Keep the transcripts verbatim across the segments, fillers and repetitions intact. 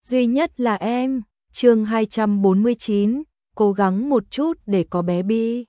duy nhất là em. Chương hai trăm bốn mươi chín, cố gắng một chút để có bé Bi.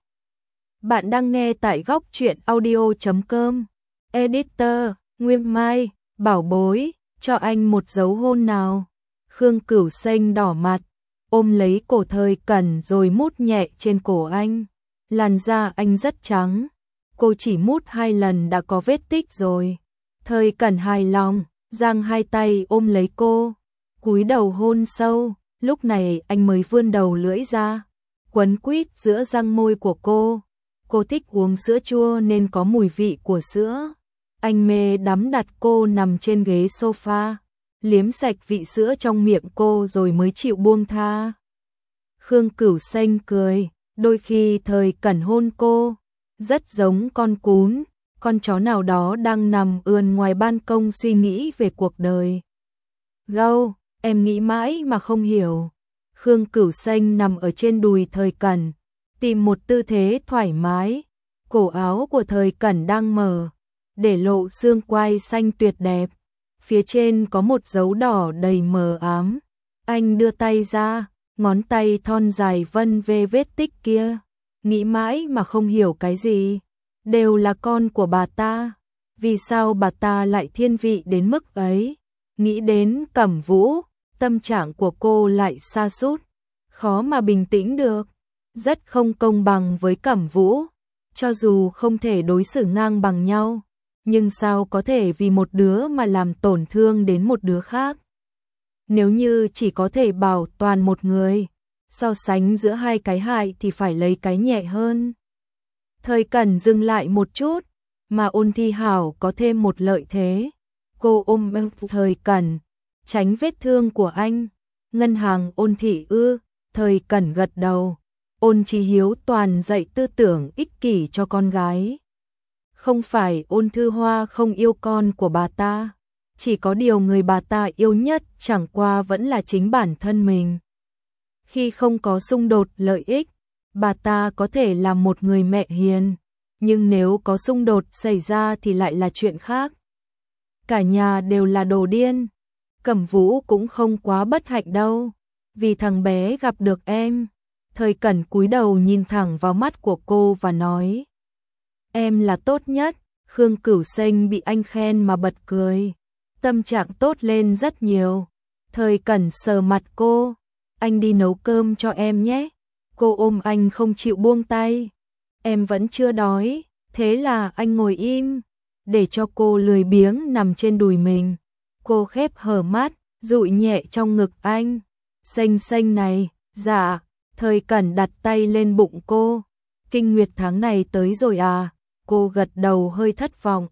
Bạn đang nghe tại góc truyện audio chấm com. Editor, Nguyên Mai, bảo bối, cho anh một dấu hôn nào. Khương Cửu Xanh đỏ mặt, ôm lấy cổ Thời Cẩn rồi mút nhẹ trên cổ anh. Làn da anh rất trắng, cô chỉ mút hai lần đã có vết tích rồi. Thời Cẩn hài lòng, giang hai tay ôm lấy cô, cúi đầu hôn sâu. Lúc này anh mới vươn đầu lưỡi ra, quấn quýt giữa răng môi của cô. Cô thích uống sữa chua nên có mùi vị của sữa. Anh mê đắm đặt cô nằm trên ghế sofa, liếm sạch vị sữa trong miệng cô rồi mới chịu buông tha. Khương Cửu Xanh cười, đôi khi Thời Cẩn hôn cô, rất giống con cún, con chó nào đó đang nằm ườn ngoài ban công suy nghĩ về cuộc đời. Gâu, em nghĩ mãi mà không hiểu. Khương Cửu Xanh nằm ở trên đùi Thời Cẩn, tìm một tư thế thoải mái. Cổ áo của Thời Cẩn đang mở, để lộ xương quai xanh tuyệt đẹp. Phía trên có một dấu đỏ đầy mờ ám. Anh đưa tay ra, ngón tay thon dài vân về vết tích kia. Nghĩ mãi mà không hiểu cái gì. Đều là con của bà ta. Vì sao bà ta lại thiên vị đến mức ấy? Nghĩ đến Cẩm Vũ, tâm trạng của cô lại sa sút, khó mà bình tĩnh được. Rất không công bằng với Cẩm Vũ. Cho dù không thể đối xử ngang bằng nhau, nhưng sao có thể vì một đứa mà làm tổn thương đến một đứa khác? Nếu như chỉ có thể bảo toàn một người, so sánh giữa hai cái hại thì phải lấy cái nhẹ hơn. Thời Cẩn dừng lại một chút, mà Ôn Thi Hảo có thêm một lợi thế. Cô ôm Thời Cẩn, tránh vết thương của anh. Ngân hàng Ôn thị ư? Thời Cẩn gật đầu. Ôn Chí Hiếu toàn dạy tư tưởng ích kỷ cho con gái. Không phải Ôn Thư Hoa không yêu con của bà ta, chỉ có điều người bà ta yêu nhất chẳng qua vẫn là chính bản thân mình. Khi không có xung đột lợi ích, bà ta có thể là một người mẹ hiền, nhưng nếu có xung đột xảy ra thì lại là chuyện khác. Cả nhà đều là đồ điên. Cẩm Vũ cũng không quá bất hạnh đâu, vì thằng bé gặp được em. Thời Cẩn cúi đầu nhìn thẳng vào mắt của cô và nói: em là tốt nhất. Khương Cửu Xanh bị anh khen mà bật cười, tâm trạng tốt lên rất nhiều. Thời Cẩn sờ mặt cô: anh đi nấu cơm cho em nhé. Cô ôm anh không chịu buông tay. Em vẫn chưa đói. Thế là anh ngồi im, để cho cô lười biếng nằm trên đùi mình. Cô khép hờ mắt, dụi nhẹ trong ngực anh. Xanh xanh này, dạ. Thời Cẩn đặt tay lên bụng cô. Kinh nguyệt tháng này tới rồi à? Cô gật đầu hơi thất vọng.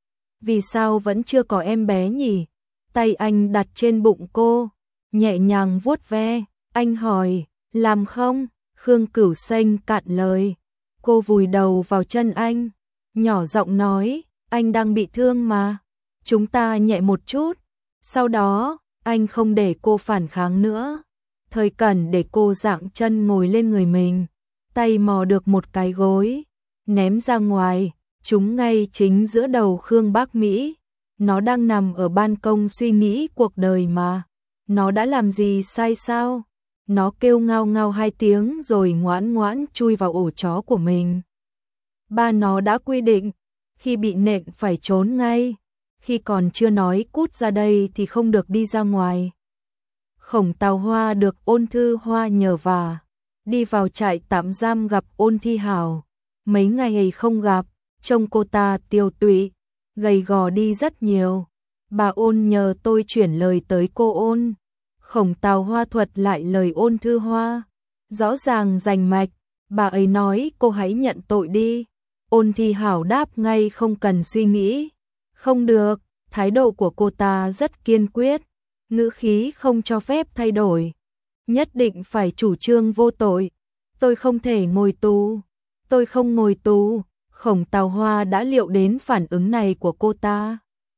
Vì sao vẫn chưa có em bé nhỉ? Tay anh đặt trên bụng cô, nhẹ nhàng vuốt ve. Anh hỏi, làm không? Khương Cửu Xanh cạn lời. Cô vùi đầu vào chân anh, nhỏ giọng nói, anh đang bị thương mà. Chúng ta nhẹ một chút. Sau đó, anh không để cô phản kháng nữa. Thời Cẩn để cô dạng chân ngồi lên người mình, tay mò được một cái gối, ném ra ngoài, trúng ngay chính giữa đầu Khương Bác Mỹ. Nó đang nằm ở ban công suy nghĩ cuộc đời mà. Nó đã làm gì sai sao? Nó kêu ngao ngao hai tiếng rồi ngoãn ngoãn chui vào ổ chó của mình. Ba nó đã quy định, khi bị nện phải trốn ngay, khi còn chưa nói cút ra đây thì không được đi ra ngoài. Khổng Tào Hoa được Ôn Thư Hoa nhờ vả, đi vào trại tạm giam gặp Ôn Thi Hảo. Mấy ngày không gặp, trông cô ta tiêu tụy, gầy gò đi rất nhiều. Bà Ôn nhờ tôi chuyển lời tới cô Ôn. Khổng Tào Hoa thuật lại lời Ôn Thư Hoa, rõ ràng rành mạch. Bà ấy nói cô hãy nhận tội đi. Ôn Thi Hảo đáp ngay không cần suy nghĩ. Không được, thái độ của cô ta rất kiên quyết, ngữ khí không cho phép thay đổi. Nhất định phải chủ trương vô tội. Tôi không thể ngồi tù. Tôi không ngồi tù. Khổng Tào Hoa đã liệu đến phản ứng này của cô ta.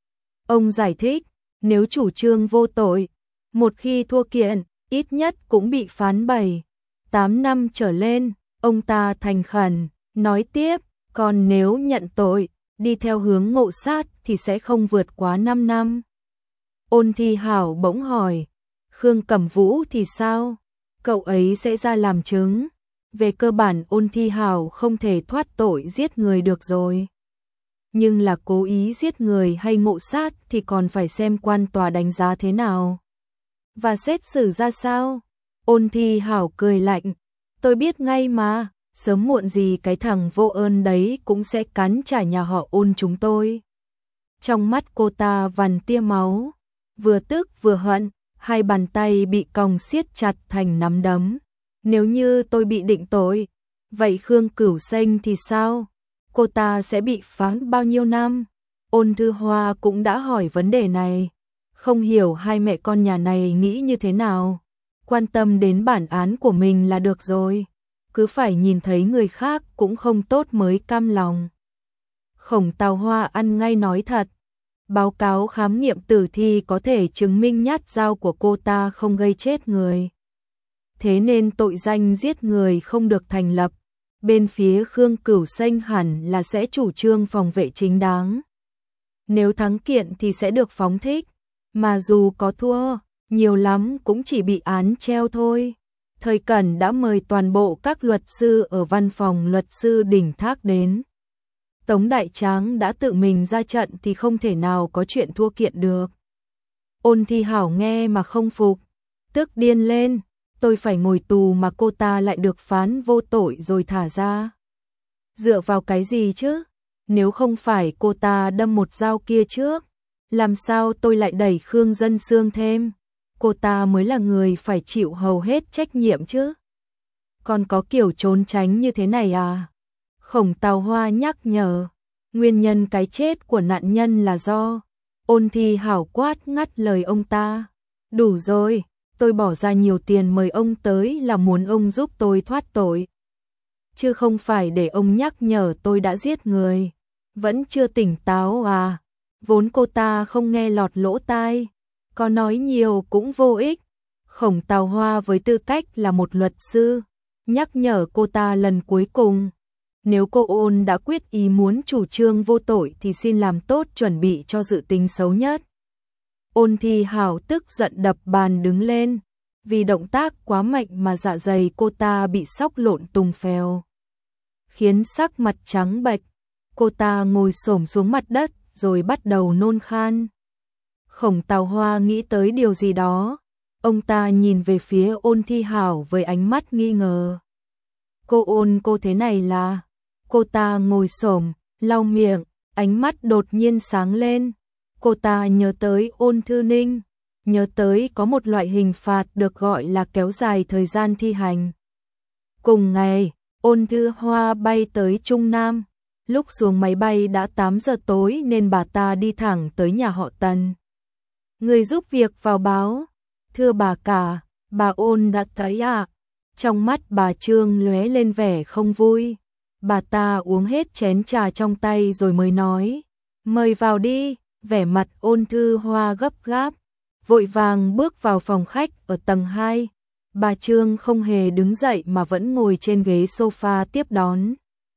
Ông giải thích, nếu chủ trương vô tội, một khi thua kiện, ít nhất cũng bị phán bảy, tám năm trở lên. Ông ta thành khẩn, nói tiếp, còn nếu nhận tội, đi theo hướng ngộ sát thì sẽ không vượt quá năm năm. Ôn Thi Hảo bỗng hỏi, Khương Cẩm Vũ thì sao? Cậu ấy sẽ ra làm chứng. Về cơ bản Ôn Thi Hào không thể thoát tội giết người được rồi. Nhưng là cố ý giết người hay ngộ sát thì còn phải xem quan tòa đánh giá thế nào. Và xét xử ra sao? Ôn Thi Hào cười lạnh. Tôi biết ngay mà, sớm muộn gì cái thằng vô ơn đấy cũng sẽ cắn trả nhà họ Ôn chúng tôi. Trong mắt cô ta vằn tia máu, vừa tức vừa hận, hai bàn tay bị còng siết chặt thành nắm đấm. Nếu như tôi bị định tội, vậy Khương Cửu Xanh thì sao? Cô ta sẽ bị phán bao nhiêu năm? Ôn Thư Hoa cũng đã hỏi vấn đề này. Không hiểu hai mẹ con nhà này nghĩ như thế nào. Quan tâm đến bản án của mình là được rồi. Cứ phải nhìn thấy người khác cũng không tốt mới cam lòng. Khổng Tào Hoa ăn ngay nói thật. Báo cáo khám nghiệm tử thi có thể chứng minh nhát dao của cô ta không gây chết người. Thế nên tội danh giết người không được thành lập. Bên phía Khương Cửu Xanh hẳn là sẽ chủ trương phòng vệ chính đáng. Nếu thắng kiện thì sẽ được phóng thích. Mà dù có thua, nhiều lắm cũng chỉ bị án treo thôi. Thời Cẩn đã mời toàn bộ các luật sư ở văn phòng luật sư Đỉnh Thác đến. Tống Đại Tráng đã tự mình ra trận thì không thể nào có chuyện thua kiện được. Ôn Thi Hảo nghe mà không phục, tức điên lên. Tôi phải ngồi tù mà cô ta lại được phán vô tội rồi thả ra. Dựa vào cái gì chứ? Nếu không phải cô ta đâm một dao kia trước, làm sao tôi lại đẩy Khương Dân Sương thêm? Cô ta mới là người phải chịu hầu hết trách nhiệm chứ. Còn có kiểu trốn tránh như thế này à? Khổng Tào Hoa nhắc nhở, nguyên nhân cái chết của nạn nhân là do. Ôn Thi Hảo quát ngắt lời ông ta. Đủ rồi, tôi bỏ ra nhiều tiền mời ông tới là muốn ông giúp tôi thoát tội. Chứ không phải để ông nhắc nhở tôi đã giết người. Vẫn chưa tỉnh táo à? Vốn cô ta không nghe lọt lỗ tai, có nói nhiều cũng vô ích. Khổng Tào Hoa với tư cách là một luật sư, nhắc nhở cô ta lần cuối cùng. Nếu cô Ôn đã quyết ý muốn chủ trương vô tội thì xin làm tốt chuẩn bị cho dự tính xấu nhất. Ôn Thi Hảo tức giận đập bàn đứng lên, vì động tác quá mạnh mà dạ dày cô ta bị xóc lộn tung phèo, khiến sắc mặt trắng bệch. Cô ta ngồi xổm xuống mặt đất rồi bắt đầu nôn khan. Khổng Tào Hoa nghĩ tới điều gì đó, ông ta nhìn về phía Ôn Thi Hảo với ánh mắt nghi ngờ. Cô Ôn, cô thế này là? Cô ta ngồi xổm, lau miệng, ánh mắt đột nhiên sáng lên. Cô ta nhớ tới Ôn Thư Ninh, nhớ tới có một loại hình phạt được gọi là kéo dài thời gian thi hành. Cùng ngày, Ôn Thư Hoa bay tới Trung Nam. Lúc xuống máy bay đã tám giờ tối nên bà ta đi thẳng tới nhà họ Tần. Người giúp việc vào báo, thưa bà cả, bà Ôn đã thấy ạ. À? Trong mắt bà Trương lóe lên vẻ không vui. Bà ta uống hết chén trà trong tay rồi mới nói, mời vào đi. Vẻ mặt Ôn Thư Hoa gấp gáp, vội vàng bước vào phòng khách ở tầng hai. Bà Trương không hề đứng dậy mà vẫn ngồi trên ghế sofa tiếp đón.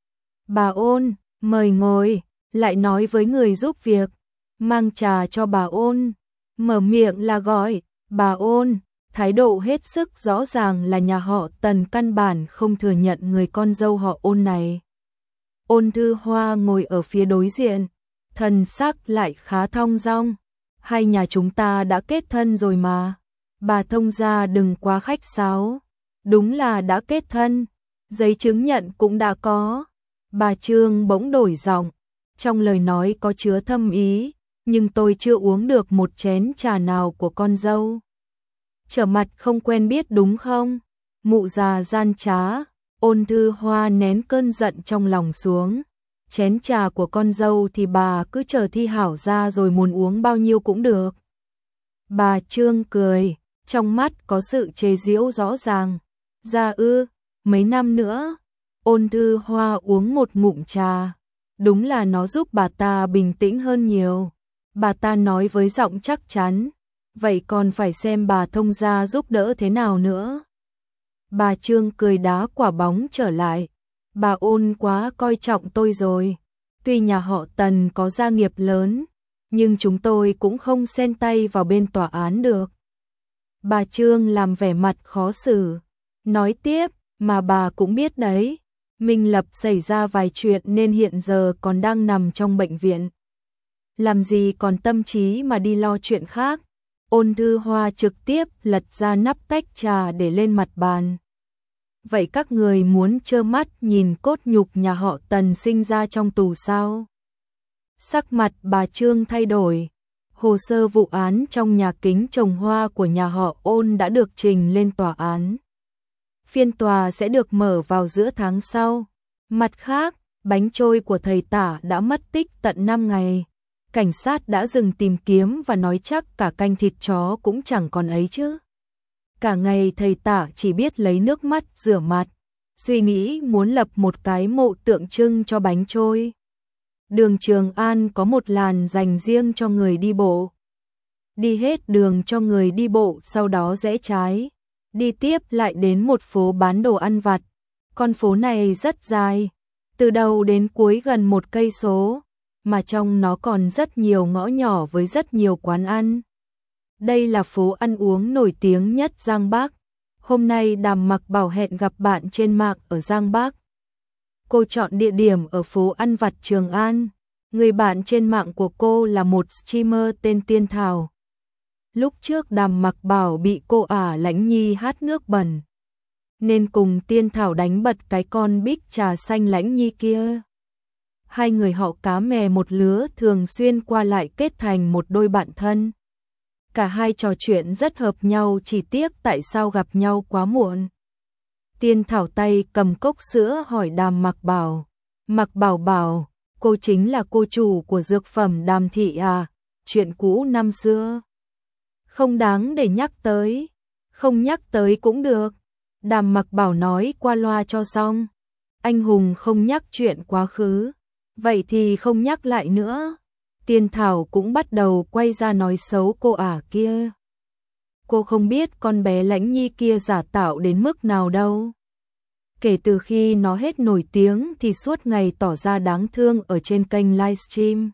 Bà Ôn, mời ngồi, lại nói với người giúp việc, mang trà cho bà Ôn. Mở miệng là gọi, bà Ôn, thái độ hết sức rõ ràng là nhà họ Tần căn bản không thừa nhận người con dâu họ Ôn này. Ôn Thư Hoa ngồi ở phía đối diện, thần sắc lại khá thong dong. Hai nhà chúng ta đã kết thân rồi mà. Bà thông gia đừng quá khách sáo. Đúng là đã kết thân, giấy chứng nhận cũng đã có. Bà Trương bỗng đổi giọng, trong lời nói có chứa thâm ý, nhưng tôi chưa uống được một chén trà nào của con dâu. Trở mặt không quen biết đúng không? Mụ già gian trá. Ôn Thư Hoa nén cơn giận trong lòng xuống. Chén trà của con dâu thì bà cứ chờ Thi Hảo ra rồi muốn uống bao nhiêu cũng được. Bà Trương cười, trong mắt có sự chế giễu rõ ràng. Ra ư, mấy năm nữa. Ôn Thư Hoa uống một ngụm trà. Đúng là nó giúp bà ta bình tĩnh hơn nhiều. Bà ta nói với giọng chắc chắn. Vậy còn phải xem bà thông gia giúp đỡ thế nào nữa. Bà Trương cười đá quả bóng trở lại. Bà Ôn quá coi trọng tôi rồi. Tuy nhà họ Tần có gia nghiệp lớn, nhưng chúng tôi cũng không xen tay vào bên tòa án được. Bà Trương làm vẻ mặt khó xử, nói tiếp, mà bà cũng biết đấy, Minh Lập xảy ra vài chuyện nên hiện giờ còn đang nằm trong bệnh viện. Làm gì còn tâm trí mà đi lo chuyện khác. Ôn Thư Hoa trực tiếp lật ra nắp tách trà để lên mặt bàn. Vậy các người muốn trơ mắt nhìn cốt nhục nhà họ Tần sinh ra trong tù sao? Sắc mặt bà Trương thay đổi. Hồ sơ vụ án trong nhà kính trồng hoa của nhà họ Ôn đã được trình lên tòa án. Phiên tòa sẽ được mở vào giữa tháng sau. Mặt khác, bánh trôi của thầy Tả đã mất tích tận năm ngày. Cảnh sát đã dừng tìm kiếm và nói chắc cả canh thịt chó cũng chẳng còn ấy chứ. Cả ngày thầy Tả chỉ biết lấy nước mắt rửa mặt, suy nghĩ muốn lập một cái mộ tượng trưng cho bánh trôi. Đường Trường An có một làn dành riêng cho người đi bộ. Đi hết đường cho người đi bộ, sau đó rẽ trái, đi tiếp lại đến một phố bán đồ ăn vặt. Con phố này rất dài, từ đầu đến cuối gần một cây số, mà trong nó còn rất nhiều ngõ nhỏ với rất nhiều quán ăn. Đây là phố ăn uống nổi tiếng nhất Giang Bắc. Hôm nay Đàm Mặc Bảo hẹn gặp bạn trên mạng ở Giang Bắc. Cô chọn địa điểm ở phố ăn vặt Trường An. Người bạn trên mạng của cô là một streamer tên Tiên Thảo. Lúc trước Đàm Mặc Bảo bị cô ả Lãnh Nhi hát nước bẩn, nên cùng Tiên Thảo đánh bật cái con bích trà xanh Lãnh Nhi kia. Hai người họ cá mè một lứa, thường xuyên qua lại kết thành một đôi bạn thân. Cả hai trò chuyện rất hợp nhau, chỉ tiếc tại sao gặp nhau quá muộn. Tiên Thảo tay cầm cốc sữa hỏi Đàm Mặc Bảo. Mặc Bảo bảo, cô chính là cô chủ của dược phẩm Đàm thị à? Chuyện cũ năm xưa không đáng để nhắc tới. Không nhắc tới cũng được, Đàm Mặc Bảo nói qua loa cho xong. Anh hùng không nhắc chuyện quá khứ, vậy thì không nhắc lại nữa. Tiên Thảo cũng bắt đầu quay ra nói xấu cô ả kia. Cô không biết con bé Lãnh Nhi kia giả tạo đến mức nào đâu. Kể từ khi nó hết nổi tiếng thì suốt ngày tỏ ra đáng thương ở trên kênh livestream.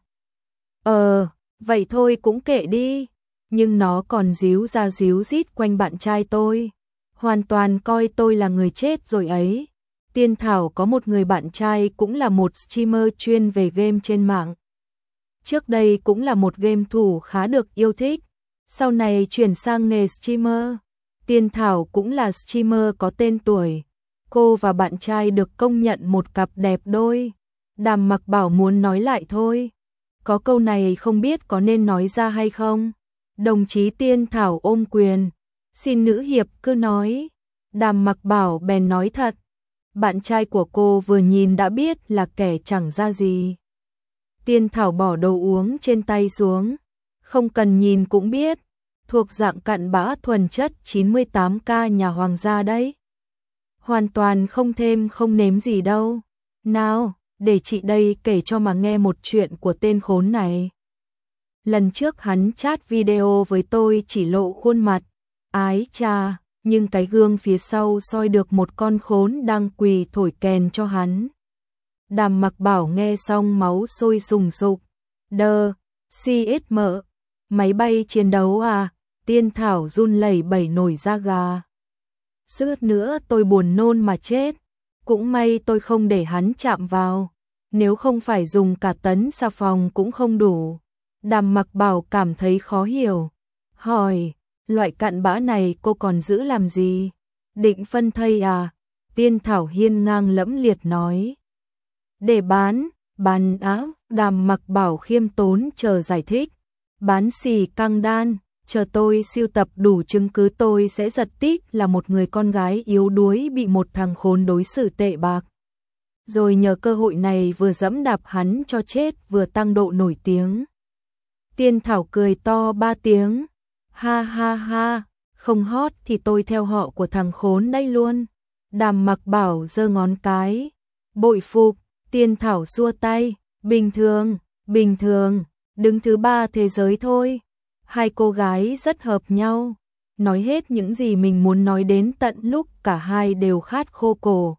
Ờ, vậy thôi cũng kệ đi. Nhưng nó còn díu ra díu dít quanh bạn trai tôi. Hoàn toàn coi tôi là người chết rồi ấy. Tiên Thảo có một người bạn trai cũng là một streamer chuyên về game trên mạng. Trước đây cũng là một game thủ khá được yêu thích. Sau này chuyển sang nghề streamer. Tiên Thảo cũng là streamer có tên tuổi. Cô và bạn trai được công nhận một cặp đẹp đôi. Đàm Mặc Bảo muốn nói lại thôi. Có câu này không biết có nên nói ra hay không. Đồng chí Tiên Thảo ôm quyền. Xin nữ hiệp cứ nói. Đàm Mặc Bảo bèn nói thật. Bạn trai của cô vừa nhìn đã biết là kẻ chẳng ra gì. Tiên Thảo bỏ đồ uống trên tay xuống. Không cần nhìn cũng biết. Thuộc dạng cặn bã thuần chất chín mươi tám K nhà hoàng gia đấy. Hoàn toàn không thêm không nếm gì đâu. Nào, để chị đây kể cho mà nghe một chuyện của tên khốn này. Lần trước hắn chat video với tôi chỉ lộ khuôn mặt. Ái cha, nhưng cái gương phía sau soi được một con khốn đang quỳ thổi kèn cho hắn. Đàm Mặc Bảo nghe xong máu sôi sùng sục. Đơ, xê ét em, máy bay chiến đấu à? Tiên Thảo run lẩy bẩy nổi da gà. Suýt nữa tôi buồn nôn mà chết. Cũng may tôi không để hắn chạm vào. Nếu không phải dùng cả tấn xà phòng cũng không đủ. Đàm Mặc Bảo cảm thấy khó hiểu. Hỏi, loại cặn bã này cô còn giữ làm gì? Định phân thây à? Tiên Thảo hiên ngang lẫm liệt nói. Để bán, bán áo. Đàm Mặc Bảo khiêm tốn chờ giải thích. Bán xì căng đan, chờ tôi siêu tập đủ chứng cứ tôi sẽ giật tít là một người con gái yếu đuối bị một thằng khốn đối xử tệ bạc. Rồi nhờ cơ hội này vừa dẫm đạp hắn cho chết vừa tăng độ nổi tiếng. Tiên Thảo cười to ba tiếng. Ha ha ha, không hot thì tôi theo họ của thằng khốn đây luôn. Đàm Mặc Bảo giơ ngón cái. Bội phục. Tiên Thảo xua tay. Bình thường, bình thường, đứng thứ ba thế giới thôi. Hai cô gái rất hợp nhau. Nói hết những gì mình muốn nói đến tận lúc cả hai đều khát khô cổ.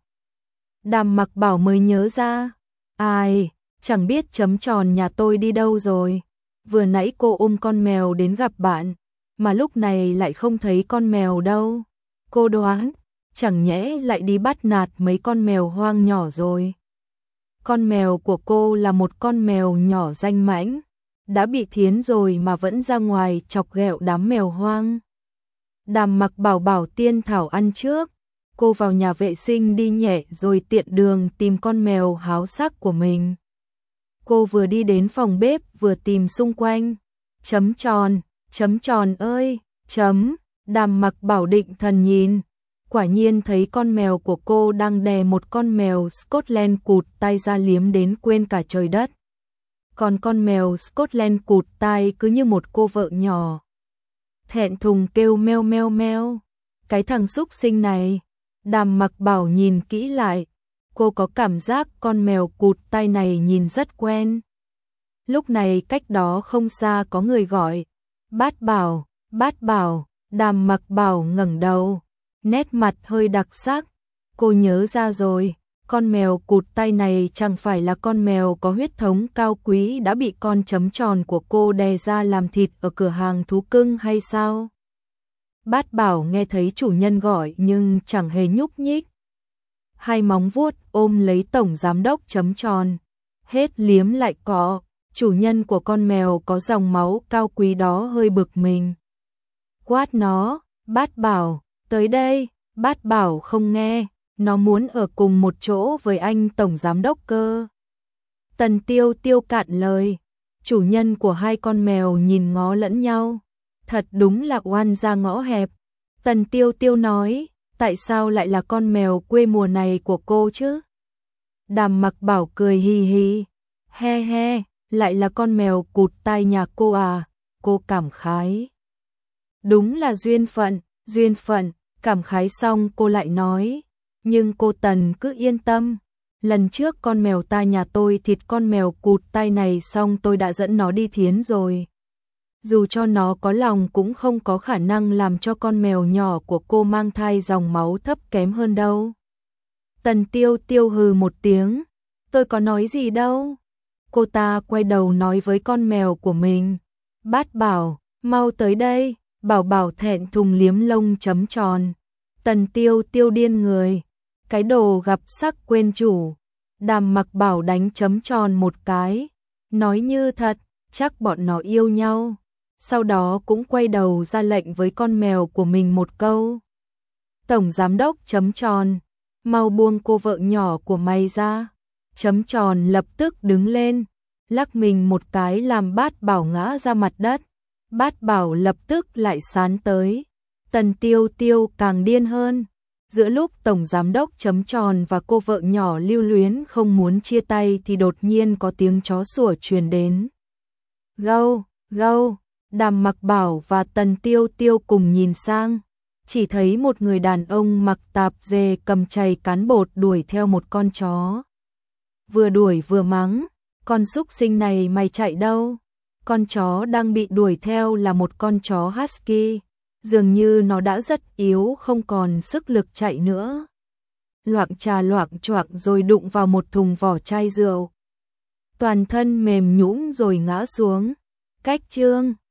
Đàm Mặc Bảo mới nhớ ra. Ai, chẳng biết chấm tròn nhà tôi đi đâu rồi. Vừa nãy cô ôm con mèo đến gặp bạn. mà lúc này lại không thấy con mèo đâu. Cô đoán, chẳng nhẽ lại đi bắt nạt mấy con mèo hoang nhỏ rồi. Con mèo của cô là một con mèo nhỏ danh mãnh, đã bị thiến rồi mà vẫn ra ngoài chọc ghẹo đám mèo hoang. Đàm Mặc bảo bảo Tiên Thảo ăn trước, cô vào nhà vệ sinh đi nhẹ rồi tiện đường tìm con mèo háo sắc của mình. Cô vừa đi đến phòng bếp vừa tìm xung quanh. Chấm tròn, chấm tròn ơi, chấm, Đàm Mặc bảo định thần nhìn. Quả nhiên thấy con mèo của cô đang đè một con mèo Scotland cụt tay ra liếm đến quên cả trời đất. Còn con mèo Scotland cụt tai cứ như một cô vợ nhỏ. Thẹn thùng kêu meo meo meo. Cái thằng súc sinh này. Đàm Mặc bảo nhìn kỹ lại. Cô có cảm giác con mèo cụt tai này nhìn rất quen. Lúc này cách đó không xa có người gọi. Bát Bảo, Bát Bảo. Đàm Mặc bảo ngẩng đầu. Nét mặt hơi đặc sắc. Cô nhớ ra rồi. Con mèo cụt tay này chẳng phải là con mèo có huyết thống cao quý đã bị con chấm tròn của cô đè ra làm thịt ở cửa hàng thú cưng hay sao? Bát Bảo nghe thấy chủ nhân gọi nhưng chẳng hề nhúc nhích. Hai móng vuốt ôm lấy tổng giám đốc chấm tròn. Hết liếm lại cọ. Chủ nhân của con mèo có dòng máu cao quý đó hơi bực mình. Quát nó, Bát Bảo, tới đây. Bát Bảo không nghe. Nó muốn ở cùng một chỗ với anh tổng giám đốc cơ. Tần Tiêu Tiêu cạn lời. Chủ nhân của hai con mèo nhìn ngó lẫn nhau. Thật đúng là oan ra ngõ hẹp. Tần Tiêu Tiêu nói, tại sao lại là con mèo quê mùa này của cô chứ? Đàm Mặc bảo cười hì hì. He he, lại là con mèo cụt tai nhà cô à? Cô cảm khái. Đúng là duyên phận, duyên phận. Cảm khái xong cô lại nói. Nhưng cô Tần cứ yên tâm, lần trước con mèo ta nhà tôi thịt con mèo cụt tai này xong tôi đã dẫn nó đi thiến rồi. Dù cho nó có lòng cũng không có khả năng làm cho con mèo nhỏ của cô mang thai dòng máu thấp kém hơn đâu. Tần Tiêu Tiêu hừ một tiếng, tôi có nói gì đâu. Cô ta quay đầu nói với con mèo của mình, Bát Bảo, mau tới đây. Bảo Bảo thẹn thùng liếm lông chấm tròn. Tần Tiêu Tiêu điên người. Cái đồ gặp sắc quên chủ. Đàm Mặc bảo đánh chấm tròn một cái. Nói như thật, chắc bọn nó yêu nhau. Sau đó cũng quay đầu ra lệnh với con mèo của mình một câu. Tổng giám đốc chấm tròn, mau buông cô vợ nhỏ của mày ra. Chấm tròn lập tức đứng lên, lắc mình một cái làm Bát Bảo ngã ra mặt đất. Bát Bảo lập tức lại sán tới. Tần Tiêu Tiêu càng điên hơn. Giữa lúc tổng giám đốc chấm tròn và cô vợ nhỏ lưu luyến không muốn chia tay thì đột nhiên có tiếng chó sủa truyền đến. Gâu, gâu, Đàm Mặc bảo và Tần Tiêu Tiêu cùng nhìn sang. Chỉ thấy một người đàn ông mặc tạp dề cầm chày cán bột đuổi theo một con chó. Vừa đuổi vừa mắng, con súc sinh này mày chạy đâu? Con chó đang bị đuổi theo là một con chó husky. Dường như nó đã rất yếu không còn sức lực chạy nữa. Loạng trà loạng choạng rồi đụng vào một thùng vỏ chai rượu. Toàn thân mềm nhũn rồi ngã xuống. Cách chương